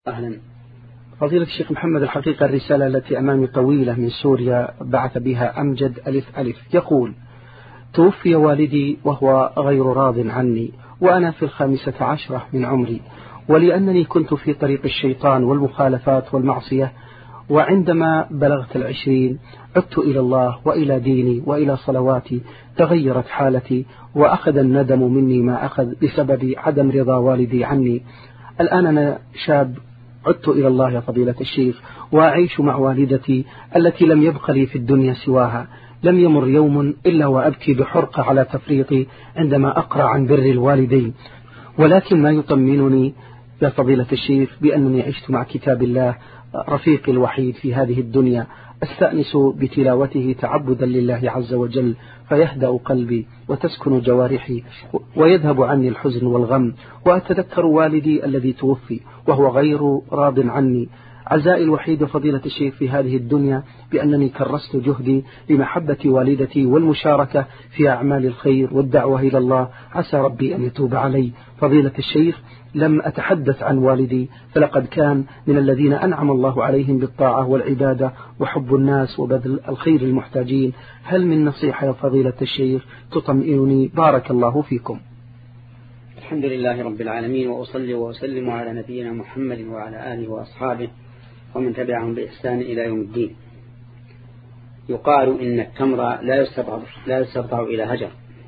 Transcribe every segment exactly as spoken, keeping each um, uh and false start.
أهلا. فضيلة الشيخ محمد، الحقيقة الرسالة التي أمامي طويلة من سوريا بعث بها أمجد ألف ألف يقول: توفي والدي وهو غير راض عني وأنا في الخامسة عشرة من عمري، ولأنني كنت في طريق الشيطان والمخالفات والمعصية، وعندما بلغت العشرين عدت إلى الله وإلى ديني وإلى صلواتي، تغيرت حالتي وأخذ الندم مني ما أخذ بسبب عدم رضا والدي عني. الآن أنا شاب عدت إلى الله يا فضيلة الشيخ، وأعيش مع والدتي التي لم يبق لي في الدنيا سواها. لم يمر يوم إلا وأبكي بحرقة على تفريطي عندما أقرأ عن بر الوالدين، ولكن ما يطمنني يا فضيلة الشيخ بأنني عشت مع كتاب الله رفيقي الوحيد في هذه الدنيا، أستأنس بتلاوته تعبدا لله عز وجل، فيهدأ قلبي وتسكن جوارحي ويذهب عني الحزن والغم، وأتذكر والدي الذي توفي وهو غير راض عني. عزائي الوحيد فضيلة الشيخ في هذه الدنيا بأنني كرست جهدي لمحبة والدتي والمشاركة في أعمال الخير والدعوة إلى الله، عسى ربي أن يتوب علي. فضيلة الشيخ، لم أتحدث عن والدي، فلقد كان من الذين أنعم الله عليهم بالطاعة والعبادة وحب الناس وبذل الخير المحتاجين. هل من نصيحة يا فضيلة الشيخ تطمئنني؟ بارك الله فيكم. الحمد لله رب العالمين، وأصلي وأسلم على نبينا محمد وعلى آله وأصحابه ومن تبعهم بإحسان إلى يوم الدين. يقال إن التمر لا يستطع لا يستطع إلى هجر.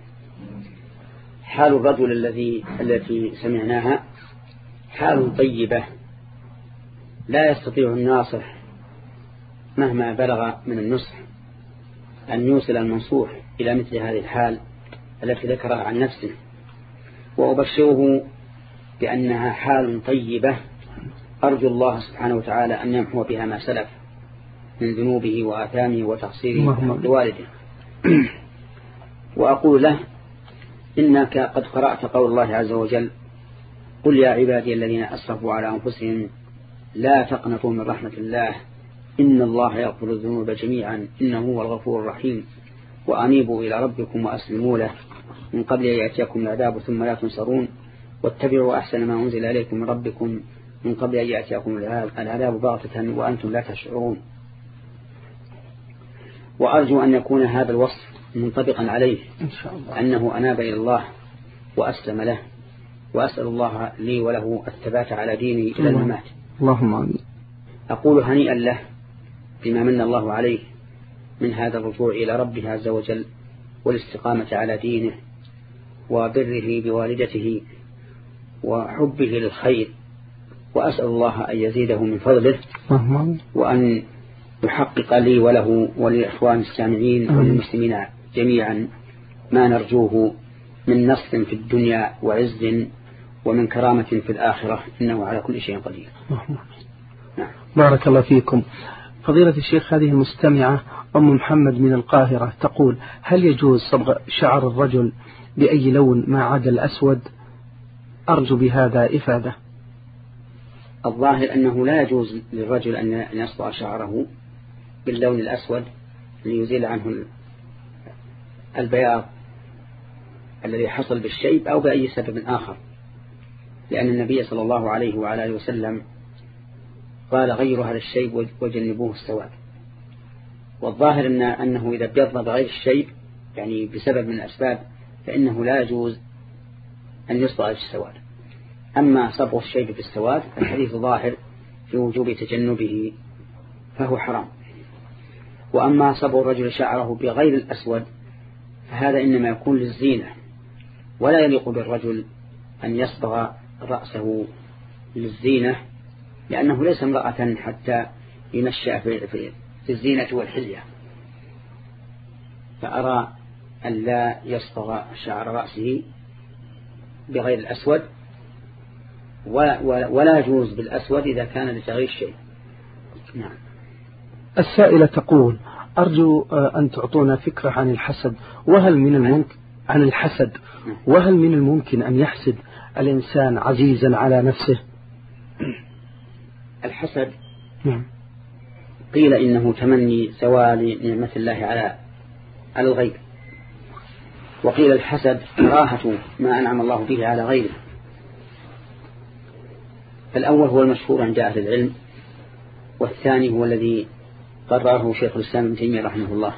حال الرجل الذي التي سمعناها حال طيبة، لا يستطيع الناصح مهما بلغ من النصح أن يوصل المنصوح إلى مثل هذه الحال التي ذكرها عن نفسه، وأبشره بأنها حال طيبة أرجو الله سبحانه وتعالى أن يمحو بها ما سلف من ذنوبه وآثامه وتقصيره لوالده. وأقول له: إنك قد قرأت قول الله عز وجل: قل يا عبادي الذين أسرفوا على أنفسهم لا تقنطوا من رحمة الله إن الله يغفر الذنوب جميعا إنه هو الغفور الرحيم وأنيبوا إلى ربكم وأسلموا له من قبل أن يأتيكم العذاب ثم لا تنصرون واتبعوا أحسن ما أنزل إليكم من ربكم من قبل أن يأتيكم العذاب بغتة وأنتم لا تشعرون. وأرجو أن يكون هذا الوصف منطبقا عليه إن شاء الله، أنه أناب إلى الله وأسلم له، وأسأل الله لي وله الثبات على دينه إلى الممات. اللهم آمين. أقول هنيئا له بما من الله عليه من هذا الرجوع إلى ربه عز وجل والاستقامة على دينه وبره بوالدته وحبه للخير، وأسأل الله أن يزيده من فضله وأن يحقق لي وله وللإخوان السامعين والمسلمين جميعا ما نرجوه من نصر في الدنيا وعز ومن كرامة في الآخرة، إنه على كل شيء قدير. نعم. بارك الله فيكم. فضيلة الشيخ، هذه المستمعة أم محمد من القاهرة تقول: هل يجوز صبغ شعر الرجل بأي لون ما عدا الأسود؟ أرجو بهذا إفادة. الظاهر أنه لا يجوز للرجل أن يصبغ شعره باللون الأسود ليزيل عنه البياض الذي حصل بالشيب أو بأي سبب آخر، لأن النبي صلى الله عليه وعلى آله وسلم قال: غير هذا الشيب وجنبوه السواد. والظاهر أن أنه إذا ابيض بغير الشيب يعني بسبب من الأسباب فإنه لا يجوز أن يصبغ السواد. أما صبغ الشيب بالسواد الحديث ظاهر في وجوب تجنبه فهو حرام. وأما صبغ الرجل شعره بغير الأسود فهذا إنما يكون للزينة، ولا يليق بالرجل أن يصبغ رأسه للزينة، لأنه ليس امرأة حتى ينشأ في الزينة والحلية. فأرى أن لا يصبغ شعر رأسه بغير الأسود، ولا يجوز بالأسود إذا كان لتغيير شيء. نعم. السائلة تقول: أرجو أن تعطونا فكرة عن الحسد، وهل من الممكن عن الحسد وهل من الممكن أن يحسد الإنسان عزيزا على نفسه؟ الحسد قيل إنه تمني زوال نعمة الله على على الغير، وقيل الحسد كراهة ما أنعم الله به على غيره. فالأول هو المشهور عند أهل العلم، والثاني هو الذي قرره شيخ الإسلام ابن تيمية رحمه الله.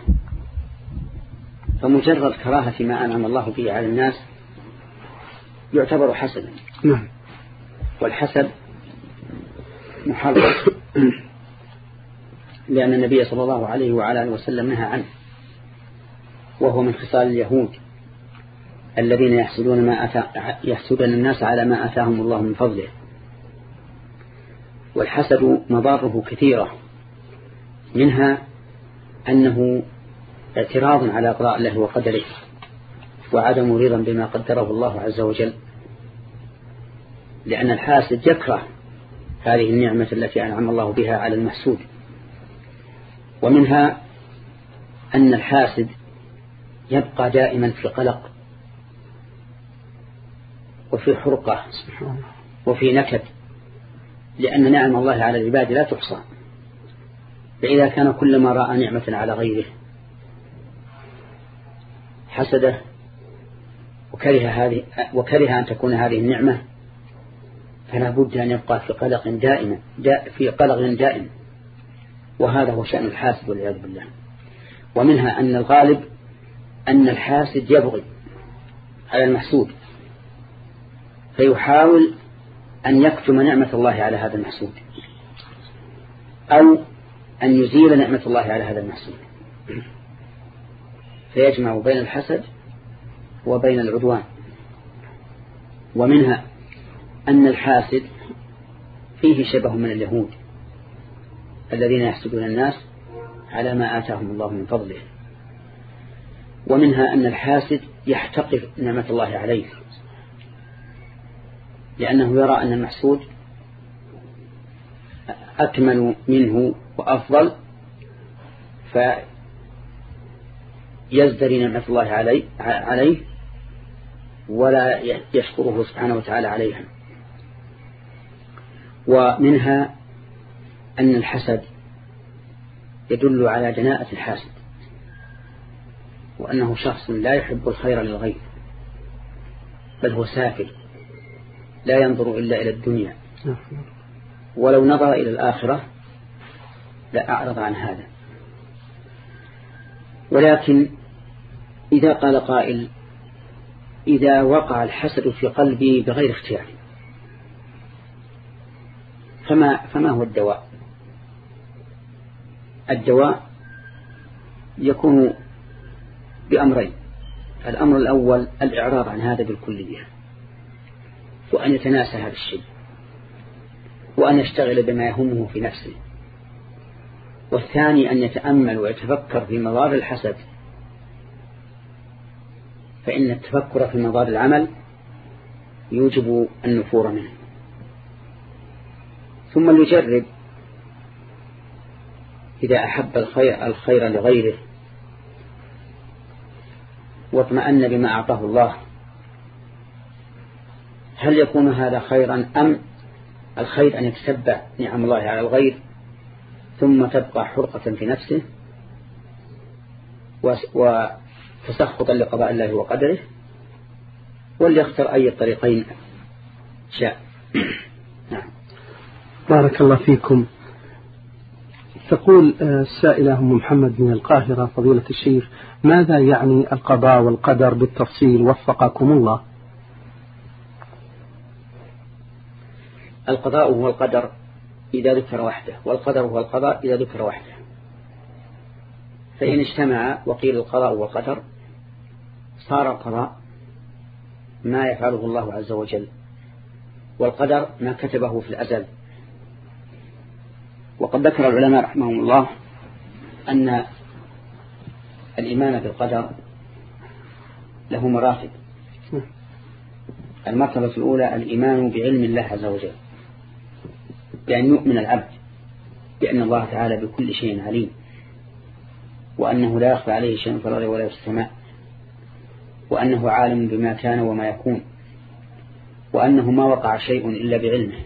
فمجرد كراهة ما أنعم الله به على الناس يعتبر حسدا. نعم. والحسد محرم لأن النبي صلى الله عليه وعلى آله وسلم نهى عنه، وهو من خصال اليهود الذين يحسدون ما أتى يحسدون الناس على ما أتاهم الله من فضله. والحسد مضاره كثيرة، منها أنه اعتراض على قضاء الله وقدره وعدم رضا بما قدره الله عز وجل، لأن الحاسد يكره هذه النعمة التي أنعم الله بها على المحسود. ومنها أن الحاسد يبقى دائما في قلق وفي حرقة وفي نكد، لأن نعم الله على العباد لا تحصى. فإذا كان كلما رأى نعمة على غيره حسده وكره, هذه وكره أن تكون هذه النعمة، فلا بد أن يبقى في قلق دائما في قلق دائم، وهذا هو شأن الحاسد والعياذ بالله. ومنها أن الغالب أن الحاسد يبغي على المحسود، فيحاول أن يكتم نعمة الله على هذا المحسود أو أن يزيل نعمة الله على هذا المحسود، فيجمع بين الحسد وبين العدوان. ومنها أن الحاسد فيه شبه من اليهود الذين يحسدون الناس على ما آتاهم الله من فضله. ومنها أن الحاسد يحتقر نعمة الله عليه، لأنه يرى أن المحسود أكمل منه وأفضل، فيزدري نعمة الله عليه, عليه ولا يشكره سبحانه وتعالى عليها. ومنها أن الحسد يدل على دناءة الحاسد، وأنه شخص لا يحب الخير للغير، بل هو سافل لا ينظر إلا إلى الدنيا، ولو نظر إلى الآخرة لا أعرض عن هذا. ولكن إذا قال قائل إذا وقع الحسد في قلبي بغير اختيار فما, فما هو الدواء؟ الدواء يكون بأمرين. الأمر الأول الإعراض عن هذا بالكلية، وأن يتناسى هذا الشيء، وأن يشتغل بما يهمه في نفسه. والثاني أن يتأمل ويتفكر في مضار الحسد، فإن التفكر في مضار العمل يوجب النفور منه. ثم يجرب إذا أحب الخير, الخير لغيره واطمأن بما أعطاه الله، هل يكون هذا خيرا أم الخير أن يتسبع نعم الله على الغير ثم تبقى حرقة في نفسه وتسخطا لقضاء الله وقدره، وليختر أي الطريقين شاء. نعم. بارك الله فيكم. تقول السائلة أم محمد من القاهرة: فضيلة الشيخ، ماذا يعني القضاء والقدر بالتفصيل وفقكم الله؟ القضاء هو القدر إذا ذكر وحده، والقدر هو القضاء إذا ذكر وحده. فإن اجتمع وقيل القضاء والقدر صار القضاء ما يفعله الله عز وجل، والقدر ما كتبه في الأزل. وقد ذكر العلماء رحمهم الله أن الإيمان بالقدر له مراتب. المرتبة الأولى الإيمان بعلم الله عز وجل، بأن يؤمن العبد بأن الله تعالى بكل شيء عليم، وأنه لا يخفى عليه شيء في الأرض ولا في السماء، وأنه عالم بما كان وما يكون، وأنه ما وقع شيء إلا بعلمه.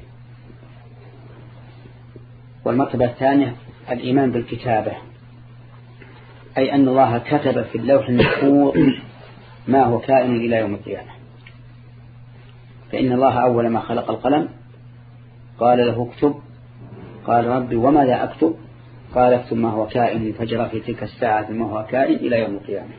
والمرتبة الثانية الإيمان بالكتابة، أي أن الله كتب في اللوح المحفوظ ما هو كائن إلى يوم القيامة. فإن الله أول ما خلق القلم قال له اكتب. قال ربي وماذا أكتب؟ قال اكتب ما هو كائن فجر في تلك الساعة ما هو كائن إلى يوم القيامة.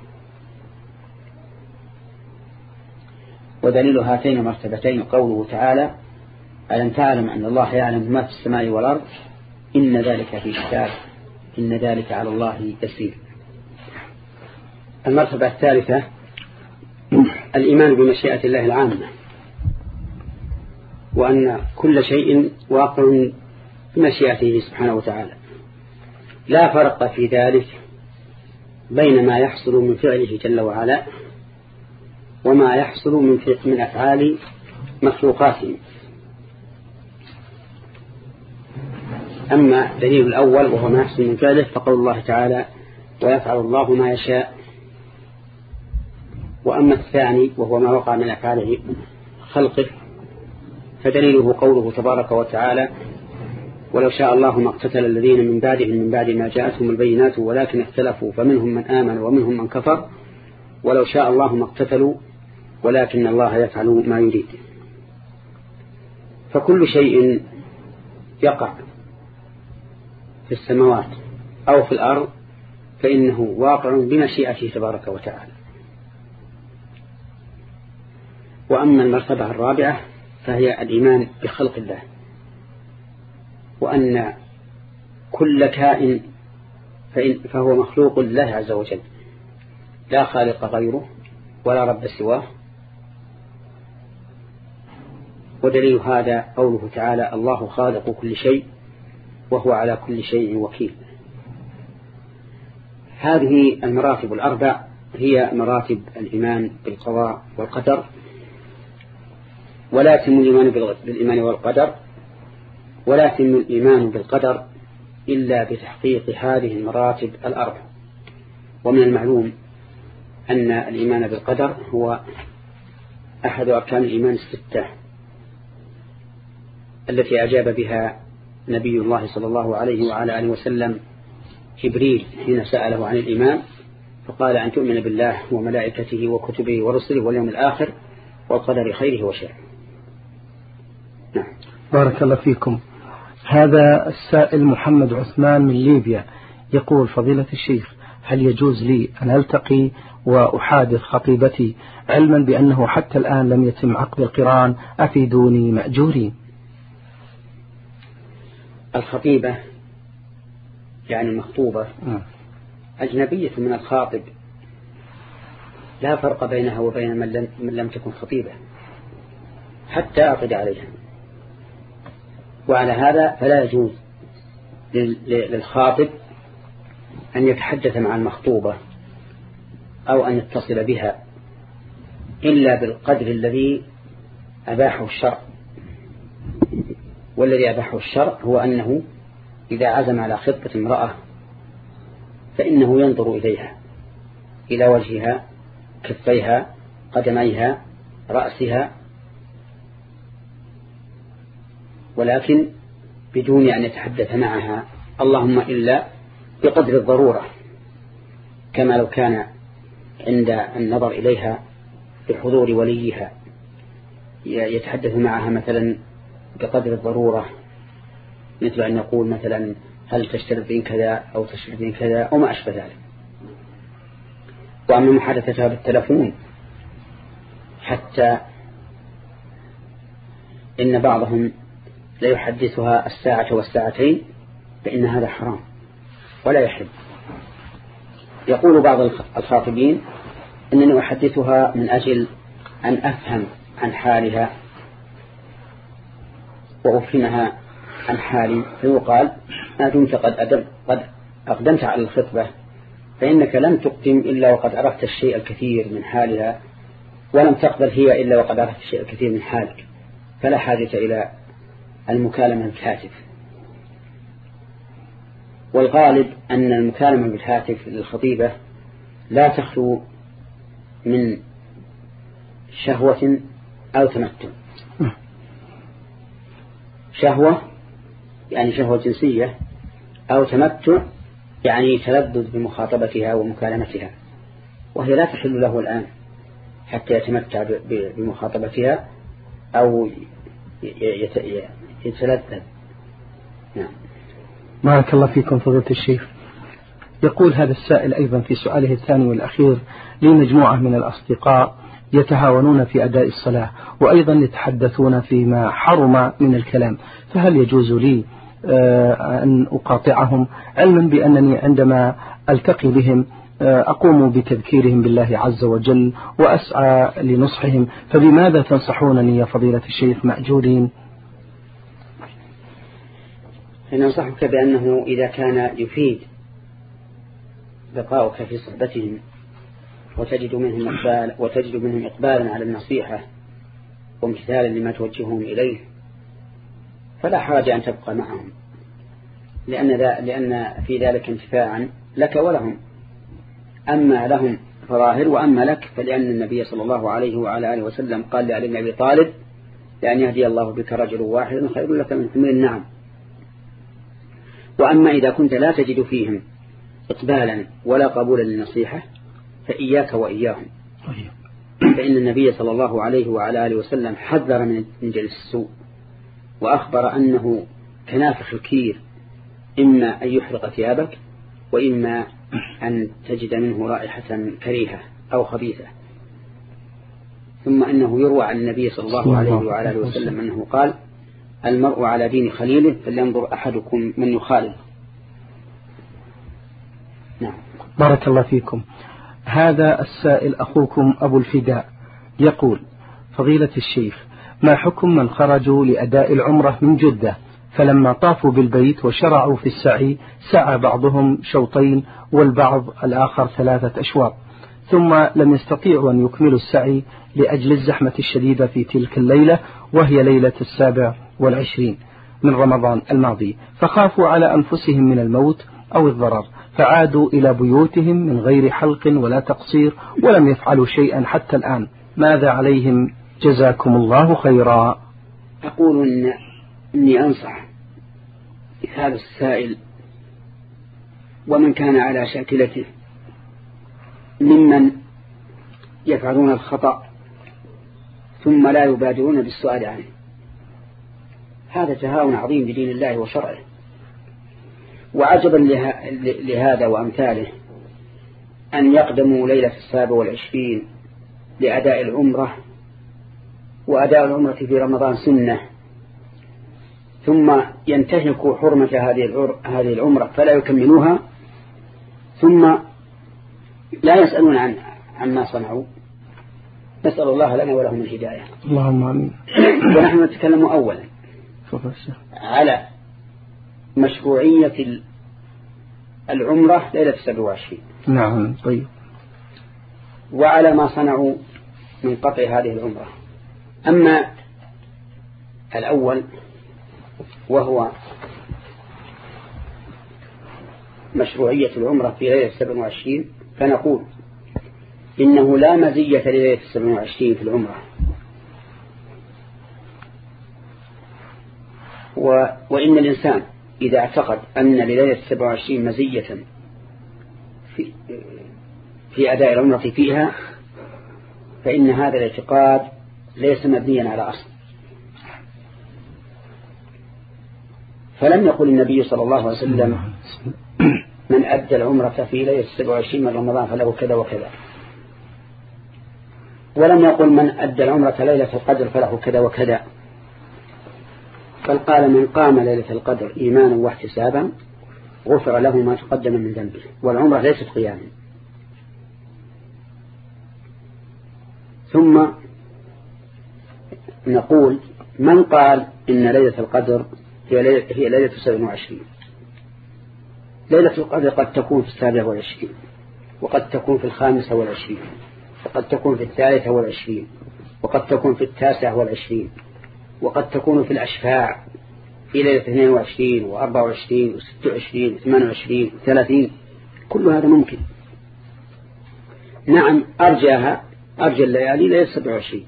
ودليل هاتين المرتبتين قوله تعالى ألم تعلم أن الله يعلم ما في السماء والأرض إن ذلك في كتاب إن ذلك على الله يسير. المرتبة الثالثة الإيمان بمشيئة الله العامة، وأن كل شيء واقع بمشيئته سبحانه وتعالى، لا فرق في ذلك بين ما يحصل من فعله جل وعلا وما يحصل من من أفعال مخلوقاته. أما دليل الأول وهو ما يحصل من فعله فقول الله تعالى ويفعل الله ما يشاء. وأما الثاني وهو ما وقع من أفعال خلقه فدليله قوله تبارك وتعالى ولو شاء الله ما اقتتل الذين من بعدهم من بعد ما جاءتهم البينات ولكن اختلفوا فمنهم من آمن ومنهم من كفر ولو شاء الله ما اقتتلوا ولكن الله يفعل ما يريد. فكل شيء يقع في السماوات أو في الأرض فإنه واقع بمشيئته تبارك وتعالى. وأما المرتبة الرابعة فهي الإيمان بخلق الله، وأن كل كائن فهو مخلوق لله عز وجل لا خالق غيره ولا رب سواه. ودليل هذا قوله تعالى الله خالق كل شيء وهو على كل شيء وكيل. هذه المراتب الأربع هي مراتب الإيمان بالقضاء والقدر، ولا يتم الإيمان بالإيمان والقدر ولا يتم الإيمان بالقدر إلا بتحقيق هذه المراتب الأربع. ومن المعلوم أن الإيمان بالقدر هو أحد أركان الإيمان الستة التي أجاب بها نبي الله صلى الله عليه وعلى آله وسلم جبريل حين سأله عن الإيمان فقال أن تؤمن بالله وملائكته وكتبه ورسله واليوم الآخر والقدر خيره وشره. نعم. بارك الله فيكم. هذا السائل محمد عثمان من ليبيا يقول فضيلة الشيخ هل يجوز لي أن ألتقي وأحادث خطيبتي علما بأنه حتى الآن لم يتم عقد القران أفيدوني مأجورين؟ الخطيبة يعني المخطوبة أجنبية من الخاطب، لا فرق بينها وبين من لم, من لم تكن خطيبة حتى أعقد عليها. وعلى هذا فلا يجوز للخاطب أن يتحدث مع المخطوبة أو أن يتصل بها إلا بالقدر الذي أباحه الشرع. والذي أباحه الشرع هو أنه إذا عزم على خطبة امرأة فإنه ينظر إليها إلى وجهها كفيها قدميها رأسها، ولكن بدون أن يتحدث معها اللهم إلا بقدر الضرورة، كما لو كان عند النظر إليها بحضور وليها يتحدث معها مثلا بقدر الضرورة، مثل أن يقول مثلا هل تشترطين كذا أو تشترطين كذا أو ما أشبه ذلك. وأما محادثتها بالتلفون حتى إن بعضهم لا يحدثها الساعة والساعتين فإن هذا حرام ولا يحب. يقول بعض الخاطبين إنني أحدثها من أجل أن أفهم عن حالها وأفهمها عن حالي، فيقال ما دمت قد, أدم قد أقدمت على الخطبة فإنك لم تقدم إلا وقد عرفت الشيء الكثير من حالها، ولم تقبل هي إلا وقد عرفت الشيء الكثير من حالك، فلا حاجة إلى المكالمة بالهاتف. والغالب أن المكالمة بالهاتف للخطيبة لا تخلو من شهوة أو تمتع. شهوة يعني شهوة جنسية، أو تمتع يعني تلذذ بمخاطبتها ومكالمتها، وهي لا تحل له الآن حتى يتمتع بمخاطبتها أو يتلذذ. نعم. بارك الله فيكم فضيلة الشيخ. يقول هذا السائل أيضا في سؤاله الثاني والأخير: لي مجموعة من الأصدقاء يتهاونون في أداء الصلاة وأيضا يتحدثون فيما حرم من الكلام، فهل يجوز لي أن أقاطعهم، علما بأنني عندما ألتقي بهم أقوم بتذكيرهم بالله عز وجل وأسعى لنصحهم، فبماذا تنصحونني يا فضيلة الشيخ مأجورين؟ ننصحك بأنه إذا كان يفيد بقاؤك في صحبتهم وتجد منهم إقبال وتجد منهم إقبالا على النصيحة وامتثالا لما توجههم إليه فلا حرج أن تبقى معهم، لأن, لأن في ذلك انتفاعا لك ولهم، أما لهم فظاهر وأما لك فلأن النبي صلى الله عليه وعلى آله وسلم قال لعلي بن أبي طالب: لأن يهدي الله بك رجل واحد خير لك من حمر النعم. وأما إذا كنت لا تجد فيهم إقبالا ولا قبولا للنصيحة فإياك وإياهم، فإن النبي صلى الله عليه وعلى آله وسلم حذر من جلس السوء وأخبر أنه كنافخ الكير، إما أن يحرق ثيابك وإما أن تجد منه رائحة كريهة أو خبيثة. ثم أنه يروى عن النبي صلى الله عليه وعلى آله وسلم أنه قال: المرء على دين خليله فلينظر أحدكم من يخالف. نعم. بارك الله فيكم. هذا السائل أخوكم أبو الفداء يقول: فضيلة الشيخ، ما حكم من خرجوا لأداء العمرة من جدة فلما طافوا بالبيت وشرعوا في السعي سعى بعضهم شوطين والبعض الآخر ثلاثة أشواط، ثم لم يستطيعوا أن يكملوا السعي لأجل الزحمة الشديدة في تلك الليلة وهي ليلة السابع والعشرين من رمضان الماضي، فخافوا على أنفسهم من الموت أو الضرر فعادوا إلى بيوتهم من غير حلق ولا تقصير ولم يفعلوا شيئا حتى الآن، ماذا عليهم جزاكم الله خيرا؟ أقول إن إني أنصح هذا السائل ومن كان على شاكلته ممن يفعلون الخطأ ثم لا يبادرون بالسؤال عنه، هذا تهاون عظيم بدين الله وشرعه. وعجبا لهذا وأمثاله أن يقدموا ليلة السابع والعشرين لأداء العمرة، وأداء العمرة في رمضان سنة، ثم ينتهكوا حرمة هذه العمرة فلا يكملوها، ثم لا يسألون عن عما صنعوا. نسأل الله لنا ولهم الهداية. اللهم آمين. ونحن نتكلم أولا على مشروعية العمرة ليلة السابع والعشرين. نعم. طيب. وعلى ما صنعوا من قطع هذه العمرة. أما الأول وهو مشروعية العمرة في ليلة السابع والعشرين، فنقول إنه لا مزية لليلة السابع والعشرين في العمرة، و... وإن الإنسان إذا اعتقد أن لليلة السابع والعشرين مزية في... في أداء العمرة فيها فإن هذا الاعتقاد ليس مبنيا على أصل. فلم يقل النبي صلى الله عليه وسلم: من أدى العمرة في ليلة السابع والعشرين من رمضان فله كذا وكذا، ولم يقل من أدى العمرة ليلة القدر فله كذا وكذا، بل قال: من قام ليلة القدر إيمانا واحتسابا غفر له ما تقدم من ذنبه. والعمرة ليست قياما. ثم نقول: من قال إن ليلة القدر هي ليلة, هي ليلة السابع والعشرين، ليلة القدر قد تكون في السابع والعشرين، وقد تكون في الخامسة والعشرين، وقد تكون في الثالثة والعشرين، وقد تكون في التاسعة والعشرين، وقد تكون في الأشفاع في ليلة اثنين وعشرين وأربعة وعشرين وستة وعشرين وثمان وعشرين وثلاثين، كل هذا ممكن. نعم، أرجاها أرجى الليالي ليلة سبع وعشرين،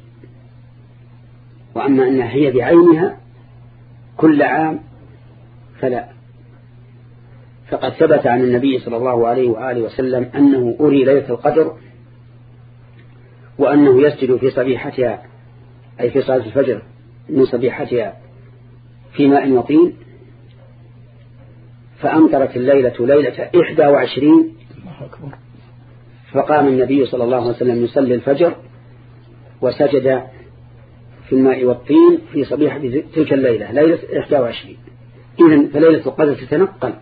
وأما أنها هي بعينها كل عام فلا. فقد ثبت عن النبي صلى الله عليه وآله وسلم أنه أري ليلة القدر، وأنه يسجد في صبيحتها أي في صلاة الفجر من صبيحتها في ماء وطين، فأمطرت الليلة ليلة إحدى وعشرين، فقام النبي صلى الله عليه وسلم يصلي الفجر وسجد في الماء والطين في صبيحة تلك الليلة، ليلة إحدى وعشرين. إذن فليلة القدر تتنقل،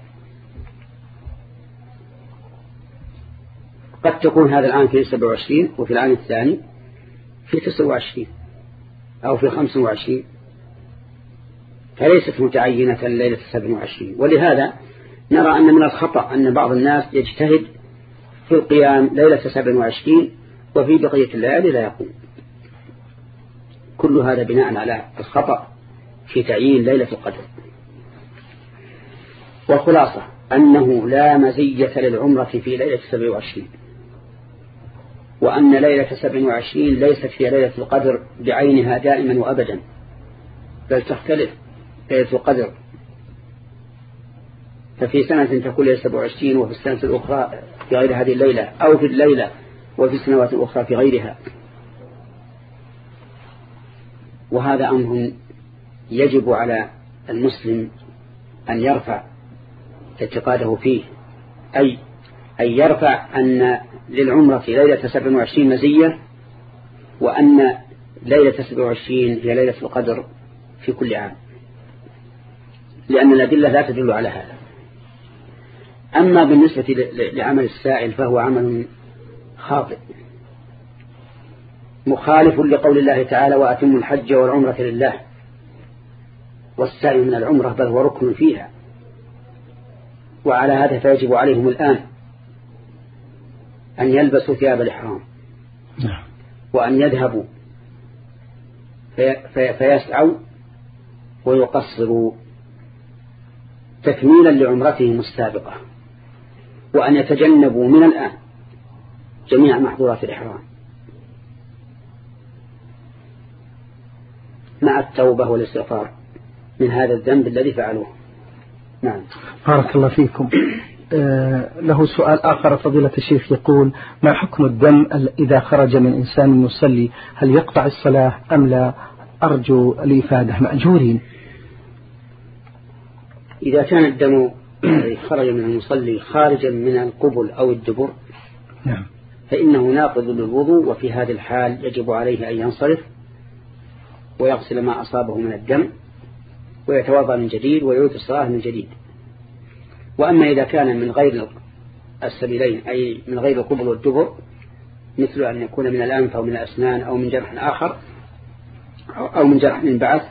قد تكون هذا العام في سبع وعشرين وفي العام الثاني في تسع وعشرين أو في خمس وعشرين، فليست متعينة ليلة سبع وعشرين. ولهذا نرى أن من الخطأ أن بعض الناس يجتهد في القيام ليلة سبع وعشرين وفي بقية الليالي لا يقوم. كل هذا بناء على الخطأ في تعيين ليلة القدر. والخلاصة أنه لا مزية للعمرة في ليلة سبع وعشرين، وأن ليلة سبع وعشرين ليست في ليلة القدر بعينها دائما وأبدا، بل تختلف ليلة القدر، ففي سنة تكون ليلة سبع وعشرين وفي السنة الأخرى في غير هذه الليلة، أو في الليلة وفي السنوات الأخرى في غيرها. وهذا أمر يجب على المسلم أن يرفع اعتقاده فيه، أي أن يرفع أن للعمرة ليلة سبع وعشرين مزية، وأن ليلة سبع وعشرين هي ليلة القدر في كل عام، لأن الأدلة لا تدل على هذا. أما بالنسبة لعمل السائل فهو عمل خاطئ مخالف لقول الله تعالى: وأتموا الحج والعمرة لله. والسعي من العمرة بل هو ركن فيها، وعلى هذا فيجب عليهم الآن أن يلبسوا ثياب الإحرام وأن يذهبوا في في فيسعوا ويقصروا تكميلا لعمرتهم السابقة، وأن يتجنبوا من الآن جميع محظورات الإحرام مع التوبة والاستغفار من هذا الذنب الذي فعلوه. نعم. بارك الله فيكم. آه له سؤال آخر فضيلة الشيخ، يقول: ما حكم الدم إذا خرج من إنسان يصلي، هل يقطع الصلاة أم لا؟ أرجو الإفادة مأجورين. إذا كان الدم خرج من المصلي خارجا من القبل أو الدبر، نعم، فإنه ناقض للوضوء، وفي هذه الحال يجب عليه أن ينصرف ويغسل ما أصابه من الدم ويتوضأ من جديد ويعود الصلاة من جديد. وأما إذا كان من غير السبيلين، أي من غير القبل والدبر، مثل أن يكون من الأنف أو من الأسنان أو من جرح آخر أو من جرح من بعث،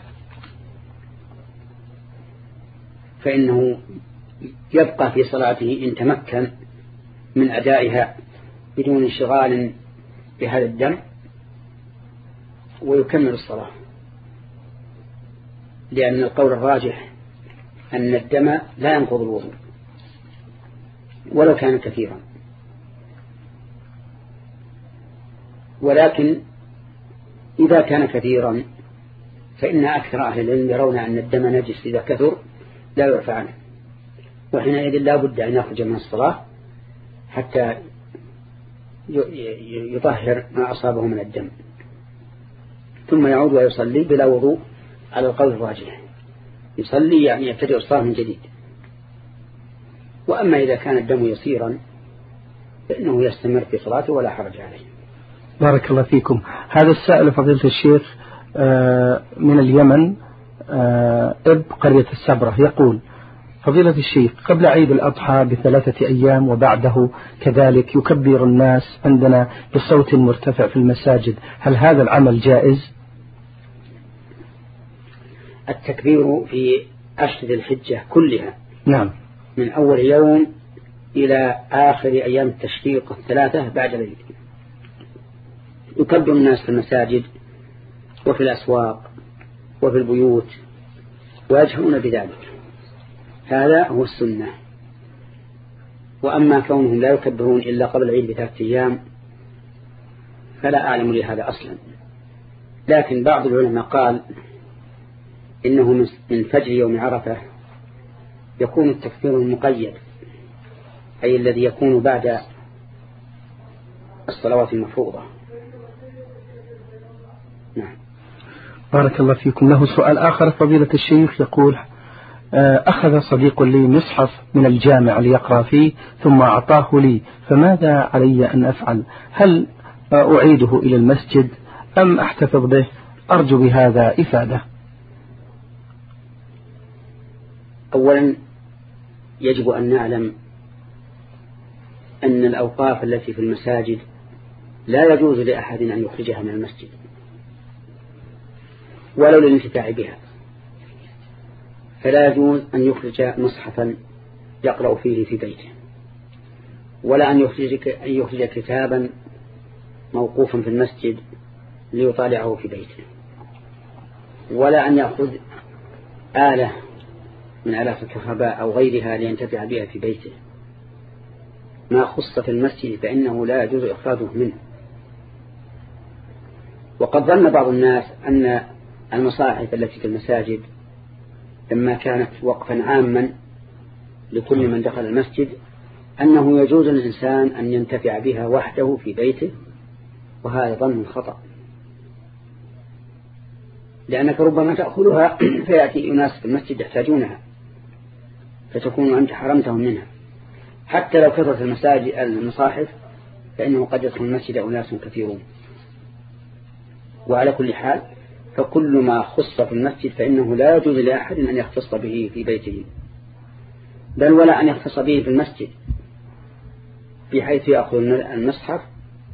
فإنه يبقى في صلاته إن تمكن من أدائها بدون انشغال بهذا الدم، ويكمل الصلاة، لأن القول الراجح أن الدم لا ينقض الوضوء ولو كان كثيرا. ولكن إذا كان كثيرا فإن أكثر أهل العلم يرون أن الدم نجس إذا كثر لا يعفى عنه، وحينئذ لا بد أن يخرج من الصلاة حتى يطهر ما أصابه من الدم، ثم يعود ويصلي بلا وضوء على القول الراجح. يصلي يعني يبتدئ الصلاة من جديد. وأما إذا كان الدم يسيرا فإنه يستمر في صلاته ولا حرج عليه. بارك الله فيكم. هذا السائل فضيلة الشيخ من اليمن، اب قرية السبرة، يقول: فضيلة الشيخ، قبل عيد الأضحى بثلاثة أيام وبعده كذلك يكبر الناس عندنا بصوت مرتفع في المساجد، هل هذا العمل جائز؟ التكبير في أشهر الحجة كلها، نعم، من أول يوم إلى آخر أيام التشريق الثلاثة بعد العيد، يكبر الناس في المساجد وفي الأسواق وفي البيوت ويجهرون بذلك، هذا هو السنة. وأما كونهم لا يكبرون إلا قبل العيد بثلاثة أيام فلا أعلم لهذا أصلا. لكن بعض العلماء قال إنه من فجر يوم عرفة يكون التكبير المقيد، أي الذي يكون بعد الصلوات المفروضة. نعم. بارك الله فيكم. له سؤال آخر فضيلة الشيخ، يقول أخذ صديق لي مصحف من الجامع ليقرأ فيه ثم أعطاه لي، فماذا علي أن أفعل؟ هل أعيده إلى المسجد أم أحتفظ به؟ أرجو بهذا إفادة. أولا يجب أن نعلم أن الأوقاف التي في المساجد لا يجوز لأحد أن يخرجها من المسجد ولو للانتفاع بها، فلا يجوز أن يخرج مصحفا يقرأ فيه في بيته، ولا أن يخرج, أن يخرج كتابا موقوفا في المسجد ليطالعه في بيته، ولا أن يأخذ آلة من آلات الكهرباء أو غيرها لينتفع بها في بيته. ما خص في المسجد فإنه لا يجوز إخراجه منه. وقد ظن بعض الناس أن المصاحف التي في المساجد لما كانت وقفا عاما لكل من دخل المسجد أنه يجوز للإنسان أن ينتفع بها وحده في بيته، وهذا ظن خطأ، لأنك ربما تأخذها فيأتي أناس في المسجد يحتاجونها فتكون أنت حرمتهم منها. حتى لو كثرت المساجد المصاحف فإنه قد يدخل المسجد أناس كثيرون. وعلى كل حال فكل ما خص في المسجد فإنه لا يجوز لأحد أن يختص به في بيته، بل ولا أن يختص به في المسجد، بحيث يأخذ المصحف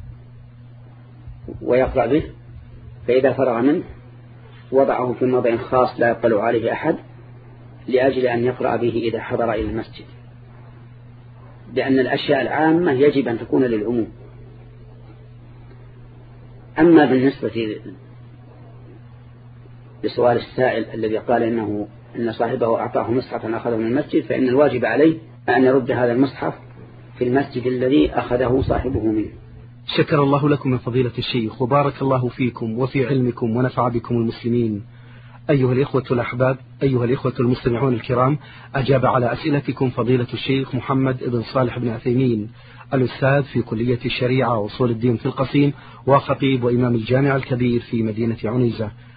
ويقرأ به، فإذا فرغ منه وضعه في موضع خاص لا يطلع عليه أحد لأجل أن يقرأ به إذا حضر إلى المسجد، لأن الأشياء العامة يجب أن تكون للعموم. أما بالنسبة لسؤال السائل الذي قال إنه إن صاحبه أعطاه مصحفا أخذه من المسجد، فإن الواجب عليه أن يرد هذا المصحف في المسجد الذي أخذه صاحبه منه. شكر الله لكم من فضيلة الشيخ وبارك الله فيكم وفي علمكم ونفع بكم المسلمين. أيها الإخوة الأحباب، أيها الإخوة المستمعون الكرام، أجاب على أسئلتكم فضيلة الشيخ محمد بن صالح بن عثيمين، الأستاذ في كلية الشريعة وأصول الدين في القصيم، وخطيب وإمام الجامع الكبير في مدينة عنيزة.